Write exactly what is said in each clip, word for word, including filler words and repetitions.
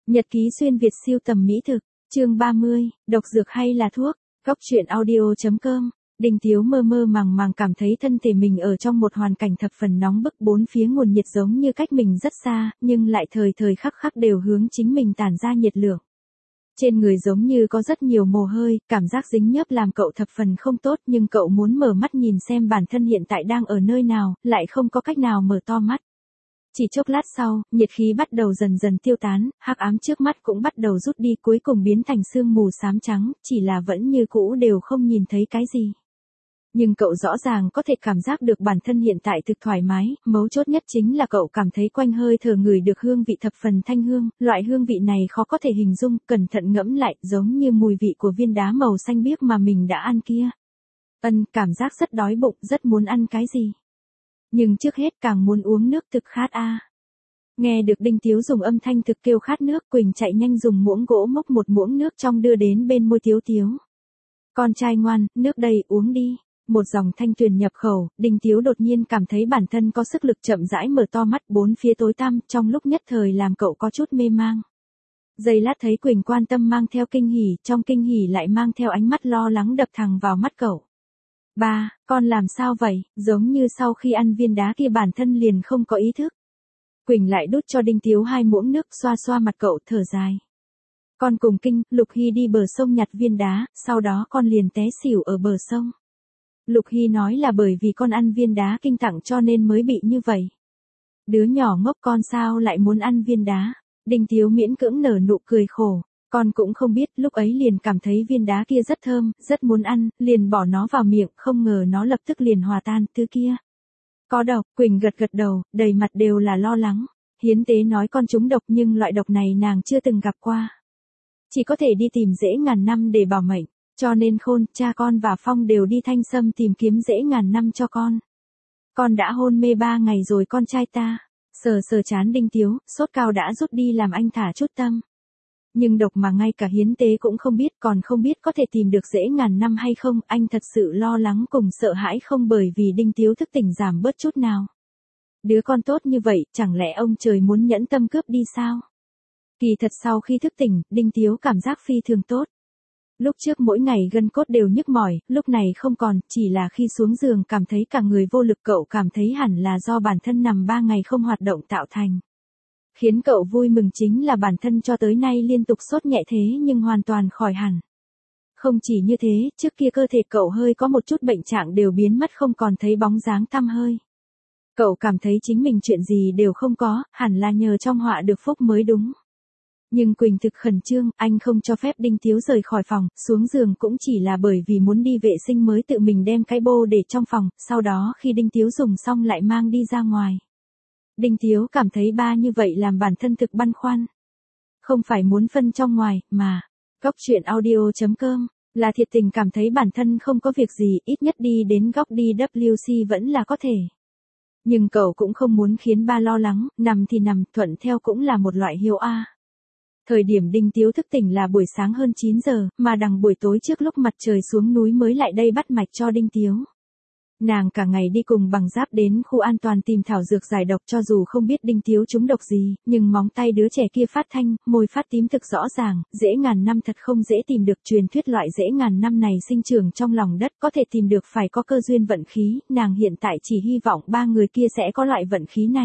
Nhật ký xuyên Việt siêu tầm mỹ thực, chương ba mươi, độc dược hay là thuốc, góc truyện audio.com. Đinh Tiếu mơ mơ màng màng cảm thấy thân thể mình ở trong một hoàn cảnh thập phần nóng bức, bốn phía nguồn nhiệt giống như cách mình rất xa, nhưng lại thời thời khắc khắc đều hướng chính mình tản ra nhiệt lượng. Trên người giống như có rất nhiều mồ hôi, cảm giác dính nhớp làm cậu thập phần không tốt, nhưng cậu muốn mở mắt nhìn xem bản thân hiện tại đang ở nơi nào, lại không có cách nào mở to mắt. Chỉ chốc lát sau, nhiệt khí bắt đầu dần dần tiêu tán, hắc ám trước mắt cũng bắt đầu rút đi, cuối cùng biến thành sương mù xám trắng, chỉ là vẫn như cũ đều không nhìn thấy cái gì. Nhưng cậu rõ ràng có thể cảm giác được bản thân hiện tại thực thoải mái, mấu chốt nhất chính là cậu cảm thấy quanh hơi thở ngửi được hương vị thập phần thanh hương, loại hương vị này khó có thể hình dung, cẩn thận ngẫm lại, giống như mùi vị của viên đá màu xanh biếc mà mình đã ăn kia. Ân, cảm giác rất đói bụng, rất muốn ăn cái gì. Nhưng trước hết càng muốn uống nước thực khát a. À. Nghe được Đinh Tiếu dùng âm thanh thực kêu khát nước, Quỳnh chạy nhanh dùng muỗng gỗ múc một muỗng nước trong đưa đến bên môi Tiếu Tiếu. Con trai ngoan, nước đây, uống đi. Một dòng thanh tuyền nhập khẩu, Đinh Tiếu đột nhiên cảm thấy bản thân có sức lực chậm rãi mở to mắt, bốn phía tối tăm, trong lúc nhất thời làm cậu có chút mê mang. Giây lát thấy Quỳnh quan tâm mang theo kinh hỉ, trong kinh hỉ lại mang theo ánh mắt lo lắng đập thẳng vào mắt cậu. Ba, con làm sao vậy, giống như sau khi ăn viên đá kia bản thân liền không có ý thức. Quỳnh lại đút cho Đinh Tiếu hai muỗng nước, xoa xoa mặt cậu, thở dài. Con cùng Kinh, Lục Hy đi bờ sông nhặt viên đá, sau đó con liền té xỉu ở bờ sông. Lục Hy nói là bởi vì con ăn viên đá Kinh tặng cho nên mới bị như vậy. Đứa nhỏ ngốc, con sao lại muốn ăn viên đá? Đinh Tiếu miễn cưỡng nở nụ cười khổ. Con cũng không biết, lúc ấy liền cảm thấy viên đá kia rất thơm, rất muốn ăn, liền bỏ nó vào miệng, không ngờ nó lập tức liền hòa tan, thứ kia. Có độc, Quỳnh gật gật đầu, đầy mặt đều là lo lắng. Hiến tế nói con trúng độc nhưng loại độc này nàng chưa từng gặp qua. Chỉ có thể đi tìm Dễ Ngàn Năm để bảo mệnh, cho nên Khôn, cha con và Phong đều đi Thanh Sâm tìm kiếm Dễ Ngàn Năm cho con. Con đã hôn mê ba ngày rồi con trai ta. Sờ sờ chán Đinh Tiếu, sốt cao đã rút đi làm anh thả chút tâm. Nhưng độc mà ngay cả hiến tế cũng không biết, còn không biết có thể tìm được Dễ Ngàn Năm hay không, anh thật sự lo lắng cùng sợ hãi không, bởi vì Đinh Tiếu thức tỉnh giảm bớt chút nào. Đứa con tốt như vậy, chẳng lẽ ông trời muốn nhẫn tâm cướp đi sao? Kỳ thật sau khi thức tỉnh, Đinh Tiếu cảm giác phi thường tốt. Lúc trước mỗi ngày gân cốt đều nhức mỏi, lúc này không còn, chỉ là khi xuống giường cảm thấy cả người vô lực, cậu cảm thấy hẳn là do bản thân nằm ba ngày không hoạt động tạo thành. Khiến cậu vui mừng chính là bản thân cho tới nay liên tục sốt nhẹ thế nhưng hoàn toàn khỏi hẳn. Không chỉ như thế, trước kia cơ thể cậu hơi có một chút bệnh trạng đều biến mất, không còn thấy bóng dáng tăm hơi. Cậu cảm thấy chính mình chuyện gì đều không có, hẳn là nhờ trong họa được phúc mới đúng. Nhưng Quỳnh thực khẩn trương, anh không cho phép Đinh Tiếu rời khỏi phòng, xuống giường cũng chỉ là bởi vì muốn đi vệ sinh mới tự mình đem cái bô để trong phòng, sau đó khi Đinh Tiếu dùng xong lại mang đi ra ngoài. Đinh Tiếu cảm thấy ba như vậy làm bản thân thực băn khoăn. Không phải muốn phân trong ngoài, mà, góc truyện audio.com, là thiệt tình cảm thấy bản thân không có việc gì, ít nhất đi đến góc đi W C vẫn là có thể. Nhưng cậu cũng không muốn khiến ba lo lắng, nằm thì nằm, thuận theo cũng là một loại hiếu a. Thời điểm Đinh Tiếu thức tỉnh là buổi sáng hơn chín giờ, mà đằng buổi tối trước lúc mặt trời xuống núi mới lại đây bắt mạch cho Đinh Tiếu. Nàng cả ngày đi cùng Bằng Giáp đến khu an toàn tìm thảo dược giải độc, cho dù không biết Đinh Tiếu trúng độc gì, nhưng móng tay đứa trẻ kia phát thanh, môi phát tím thực rõ ràng, Dễ Ngàn Năm thật không dễ tìm được, truyền thuyết loại Dễ Ngàn Năm này sinh trưởng trong lòng đất, có thể tìm được phải có cơ duyên vận khí, nàng hiện tại chỉ hy vọng ba người kia sẽ có loại vận khí này.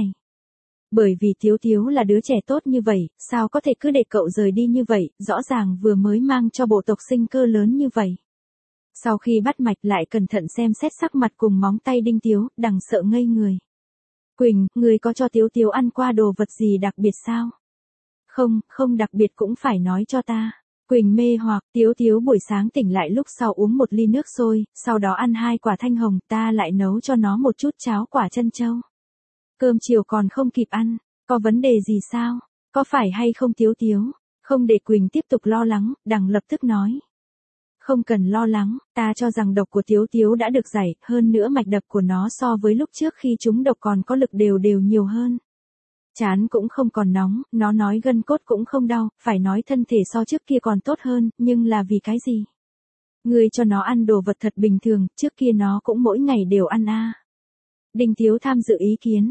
Bởi vì Tiếu Tiếu là đứa trẻ tốt như vậy, sao có thể cứ để cậu rời đi như vậy, rõ ràng vừa mới mang cho bộ tộc sinh cơ lớn như vậy. Sau khi bắt mạch lại cẩn thận xem xét sắc mặt cùng móng tay Đinh Tiếu, đằng sợ ngây người. Quỳnh, người có cho Tiếu Tiếu ăn qua đồ vật gì đặc biệt sao? Không, không đặc biệt cũng phải nói cho ta. Quỳnh mê hoặc, Tiếu Tiếu buổi sáng tỉnh lại lúc sau uống một ly nước sôi, sau đó ăn hai quả thanh hồng, ta lại nấu cho nó một chút cháo quả trân châu. Cơm chiều còn không kịp ăn, có vấn đề gì sao? Có phải hay không Tiếu Tiếu? Không để Quỳnh tiếp tục lo lắng, đằng lập tức nói. Không cần lo lắng, ta cho rằng độc của Tiếu Tiếu đã được giải, hơn nữa mạch đập của nó so với lúc trước khi chúng độc còn có lực đều đều nhiều hơn. Chán cũng không còn nóng, nó nói gân cốt cũng không đau, phải nói thân thể so trước kia còn tốt hơn, nhưng là vì cái gì? Ngươi cho nó ăn đồ vật thật bình thường, trước kia nó cũng mỗi ngày đều ăn a. À. Đinh Tiếu tham dự ý kiến.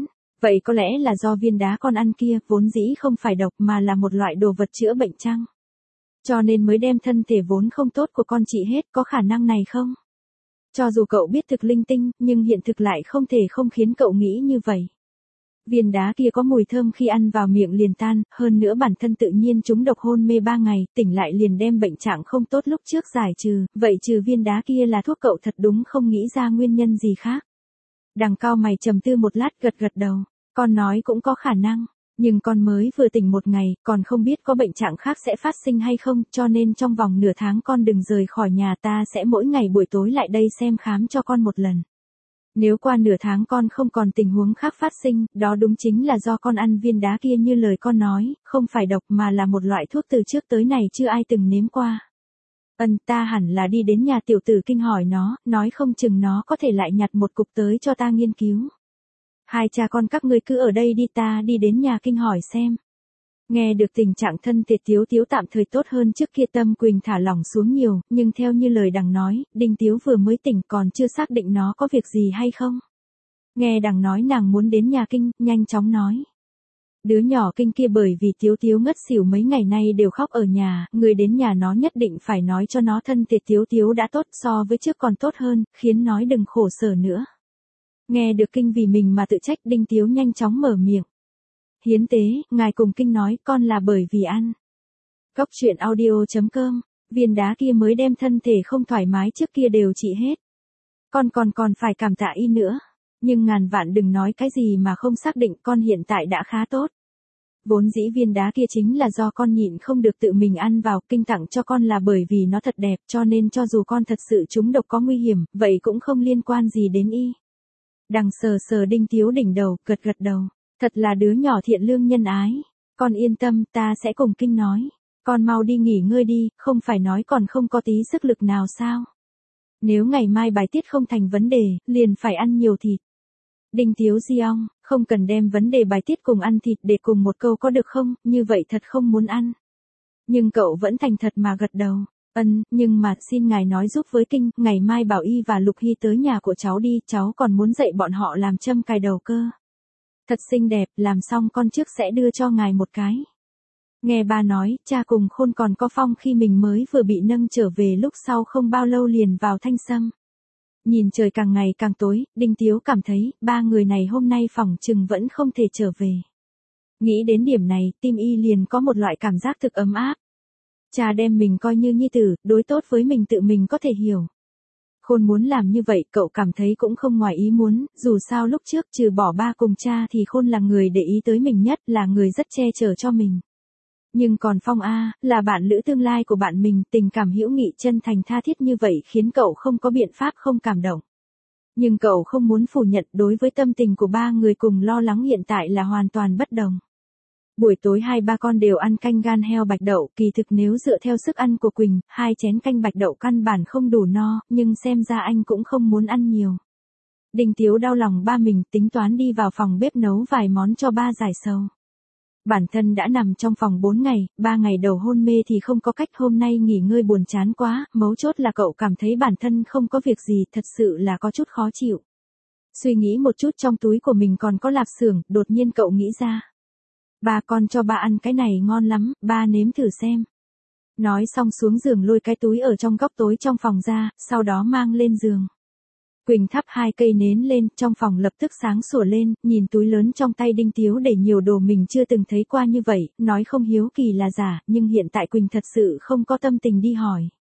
Vậy có lẽ là do viên đá con ăn kia vốn dĩ không phải độc mà là một loại đồ vật chữa bệnh chăng? Cho nên mới đem thân thể vốn không tốt của con trị hết, có khả năng này không? Cho dù cậu biết thực linh tinh, nhưng hiện thực lại không thể không khiến cậu nghĩ như vậy. Viên đá kia có mùi thơm khi ăn vào miệng liền tan, hơn nữa bản thân tự nhiên trúng độc hôn mê ba ngày, tỉnh lại liền đem bệnh trạng không tốt lúc trước giải trừ, vậy trừ viên đá kia là thuốc cậu thật đúng không nghĩ ra nguyên nhân gì khác. Đằng cao mày trầm tư một lát gật gật đầu, con nói cũng có khả năng, nhưng con mới vừa tỉnh một ngày, còn không biết có bệnh trạng khác sẽ phát sinh hay không, cho nên trong vòng nửa tháng con đừng rời khỏi nhà, ta sẽ mỗi ngày buổi tối lại đây xem khám cho con một lần. Nếu qua nửa tháng con không còn tình huống khác phát sinh, đó đúng chính là do con ăn viên đá kia như lời con nói, không phải độc mà là một loại thuốc từ trước tới này chưa ai từng nếm qua. Ân, ta hẳn là đi đến nhà tiểu tử Kinh hỏi nó, nói không chừng nó có thể lại nhặt một cục tới cho ta nghiên cứu. Hai cha con các ngươi cứ ở đây đi, ta đi đến nhà Kinh hỏi xem. Nghe được tình trạng thân thể Tiếu Tiếu tạm thời tốt hơn trước kia, Tâm Quỳnh thả lỏng xuống nhiều, nhưng theo như lời đằng nói, Đinh Tiếu vừa mới tỉnh còn chưa xác định nó có việc gì hay không. Nghe đằng nói nàng muốn đến nhà Kinh, nhanh chóng nói. Đứa nhỏ Kinh kia bởi vì Tiếu Tiếu ngất xỉu mấy ngày nay đều khóc ở nhà, người đến nhà nó nhất định phải nói cho nó thân thể Tiếu Tiếu đã tốt so với trước còn tốt hơn, khiến nói đừng khổ sở nữa. Nghe được Kinh vì mình mà tự trách, Đinh Tiếu nhanh chóng mở miệng. Hiến tế, ngài cùng Kinh nói con là bởi vì ăn. Cóc truyện audio chấm com, viên đá kia mới đem thân thể không thoải mái trước kia đều trị hết. Con còn còn phải cảm tạ y nữa. Nhưng ngàn vạn đừng nói cái gì mà không xác định, con hiện tại đã khá tốt. Vốn dĩ viên đá kia chính là do con nhịn không được tự mình ăn vào, Kinh tặng cho con là bởi vì nó thật đẹp, cho nên cho dù con thật sự trúng độc có nguy hiểm, vậy cũng không liên quan gì đến y. Đằng sờ sờ Đinh Tiếu đỉnh đầu, gật gật đầu. Thật là đứa nhỏ thiện lương nhân ái. Con yên tâm, ta sẽ cùng Kinh nói. Con mau đi nghỉ ngơi đi, không phải nói còn không có tí sức lực nào sao? Nếu ngày mai bài tiết không thành vấn đề, liền phải ăn nhiều thịt. Đinh Tiếu di ong, không cần đem vấn đề bài tiết cùng ăn thịt để cùng một câu có được không, như vậy thật không muốn ăn. Nhưng cậu vẫn thành thật mà gật đầu. Ân, nhưng mà xin ngài nói giúp với Kinh, ngày mai bảo Y và Lục Hy tới nhà của cháu đi, cháu còn muốn dạy bọn họ làm châm cài đầu cơ. Thật xinh đẹp, làm xong con trước sẽ đưa cho ngài một cái. Nghe ba nói, cha cùng Khôn còn có Phong khi mình mới vừa bị nâng trở về lúc sau không bao lâu liền vào Thanh Sâm. Nhìn trời càng ngày càng tối, Đinh Tiếu cảm thấy, ba người này hôm nay phỏng chừng vẫn không thể trở về. Nghĩ đến điểm này, tim y liền có một loại cảm giác thực ấm áp. Cha đem mình coi như nhi tử, đối tốt với mình tự mình có thể hiểu. Khôn muốn làm như vậy, cậu cảm thấy cũng không ngoài ý muốn, dù sao lúc trước trừ bỏ ba cùng cha thì Khôn là người để ý tới mình nhất, là người rất che chở cho mình. Nhưng còn Phong A, là bạn lữ tương lai của bạn mình, tình cảm hữu nghị chân thành tha thiết như vậy khiến cậu không có biện pháp không cảm động. Nhưng cậu không muốn phủ nhận đối với tâm tình của ba người cùng lo lắng hiện tại là hoàn toàn bất đồng. Buổi tối hai ba con đều ăn canh gan heo bạch đậu, kỳ thực nếu dựa theo sức ăn của Quỳnh, hai chén canh bạch đậu căn bản không đủ no, nhưng xem ra anh cũng không muốn ăn nhiều. Đinh Tiếu đau lòng ba mình, tính toán đi vào phòng bếp nấu vài món cho ba giải sầu. Bản thân đã nằm trong phòng bốn ngày, ba ngày đầu hôn mê thì không có cách, hôm nay nghỉ ngơi buồn chán quá, mấu chốt là cậu cảm thấy bản thân không có việc gì, thật sự là có chút khó chịu. Suy nghĩ một chút trong túi của mình còn có lạp xưởng, đột nhiên cậu nghĩ ra. Ba con cho ba ăn cái này ngon lắm, ba nếm thử xem. Nói xong xuống giường lôi cái túi ở trong góc tối trong phòng ra, sau đó mang lên giường. Quỳnh thắp hai cây nến lên, trong phòng lập tức sáng sủa lên, nhìn túi lớn trong tay Đinh Tiếu để nhiều đồ mình chưa từng thấy qua như vậy, nói không hiếu kỳ là giả, nhưng hiện tại Quỳnh thật sự không có tâm tình đi hỏi.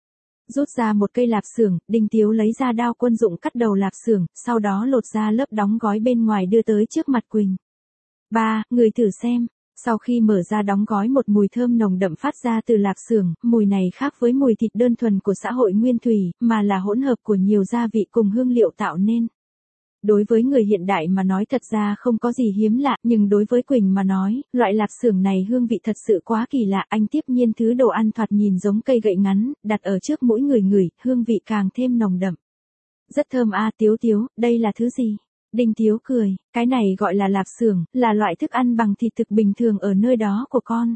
Rút ra một cây lạp xưởng, Đinh Tiếu lấy ra đao quân dụng cắt đầu lạp xưởng, sau đó lột ra lớp đóng gói bên ngoài đưa tới trước mặt Quỳnh. Ba, người thử xem. Sau khi mở ra đóng gói, một mùi thơm nồng đậm phát ra từ lạp xưởng, mùi này khác với mùi thịt đơn thuần của xã hội nguyên thủy, mà là hỗn hợp của nhiều gia vị cùng hương liệu tạo nên. Đối với người hiện đại mà nói thật ra không có gì hiếm lạ, nhưng đối với Quỳnh mà nói, loại lạp xưởng này hương vị thật sự quá kỳ lạ, anh tiếp nhiên thứ đồ ăn thoạt nhìn giống cây gậy ngắn, đặt ở trước mỗi người ngửi, hương vị càng thêm nồng đậm. Rất thơm a. Tiếu Tiếu, đây là thứ gì? Đinh Tiếu cười, cái này gọi là lạp xưởng, là loại thức ăn bằng thịt thực bình thường ở nơi đó của con.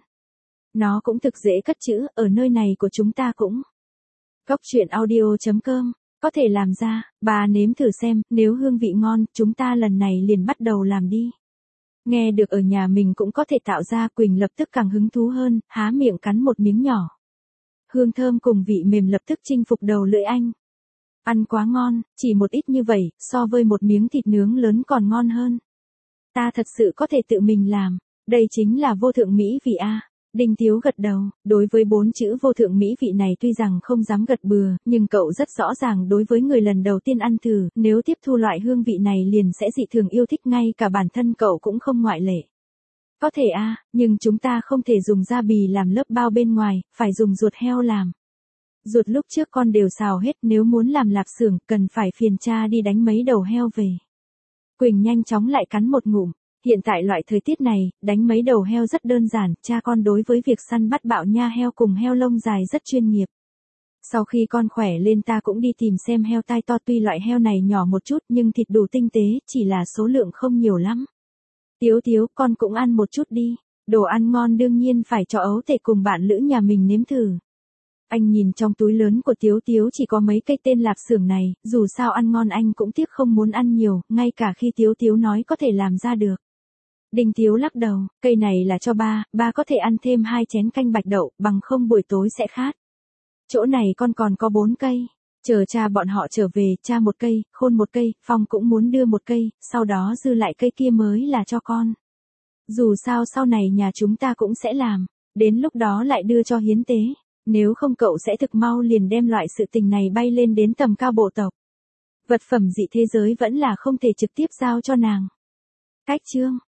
Nó cũng thực dễ cất trữ, ở nơi này của chúng ta cũng. Cóc truyện audio chấm com, có thể làm ra, bà nếm thử xem, nếu hương vị ngon, chúng ta lần này liền bắt đầu làm đi. Nghe được ở nhà mình cũng có thể tạo ra, Quỳnh lập tức càng hứng thú hơn, há miệng cắn một miếng nhỏ. Hương thơm cùng vị mềm lập tức chinh phục đầu lưỡi anh. Ăn quá ngon, chỉ một ít như vậy, so với một miếng thịt nướng lớn còn ngon hơn. Ta thật sự có thể tự mình làm, đây chính là vô thượng mỹ vị a. Đinh Tiếu gật đầu, đối với bốn chữ vô thượng mỹ vị này tuy rằng không dám gật bừa, nhưng cậu rất rõ ràng đối với người lần đầu tiên ăn thử, nếu tiếp thu loại hương vị này liền sẽ dị thường yêu thích, ngay cả bản thân cậu cũng không ngoại lệ. Có thể a, nhưng chúng ta không thể dùng da bì làm lớp bao bên ngoài, phải dùng ruột heo làm. Ruột lúc trước con đều xào hết, nếu muốn làm lạp xưởng, cần phải phiền cha đi đánh mấy đầu heo về. Quỳnh nhanh chóng lại cắn một ngụm. Hiện tại loại thời tiết này, đánh mấy đầu heo rất đơn giản, cha con đối với việc săn bắt bạo nha heo cùng heo lông dài rất chuyên nghiệp. Sau khi con khỏe lên ta cũng đi tìm xem heo tai to, tuy loại heo này nhỏ một chút nhưng thịt đủ tinh tế, chỉ là số lượng không nhiều lắm. Tiếu Tiếu, con cũng ăn một chút đi, đồ ăn ngon đương nhiên phải cho ấu tể cùng bạn lữ nhà mình nếm thử. Anh nhìn trong túi lớn của Tiếu Tiếu chỉ có mấy cây tên lạp xưởng này, dù sao ăn ngon anh cũng tiếc không muốn ăn nhiều, ngay cả khi Tiếu Tiếu nói có thể làm ra được. Đinh Tiếu lắc đầu, cây này là cho ba, ba có thể ăn thêm hai chén canh bạch đậu, bằng không buổi tối sẽ khát. Chỗ này con còn có bốn cây, chờ cha bọn họ trở về, cha một cây, Khôn một cây, Phong cũng muốn đưa một cây, sau đó dư lại cây kia mới là cho con. Dù sao sau này nhà chúng ta cũng sẽ làm, đến lúc đó lại đưa cho hiến tế, nếu không cậu sẽ thực mau liền đem loại sự tình này bay lên đến tầm cao bộ tộc. Vật phẩm dị thế giới vẫn là không thể trực tiếp giao cho nàng. Cách chương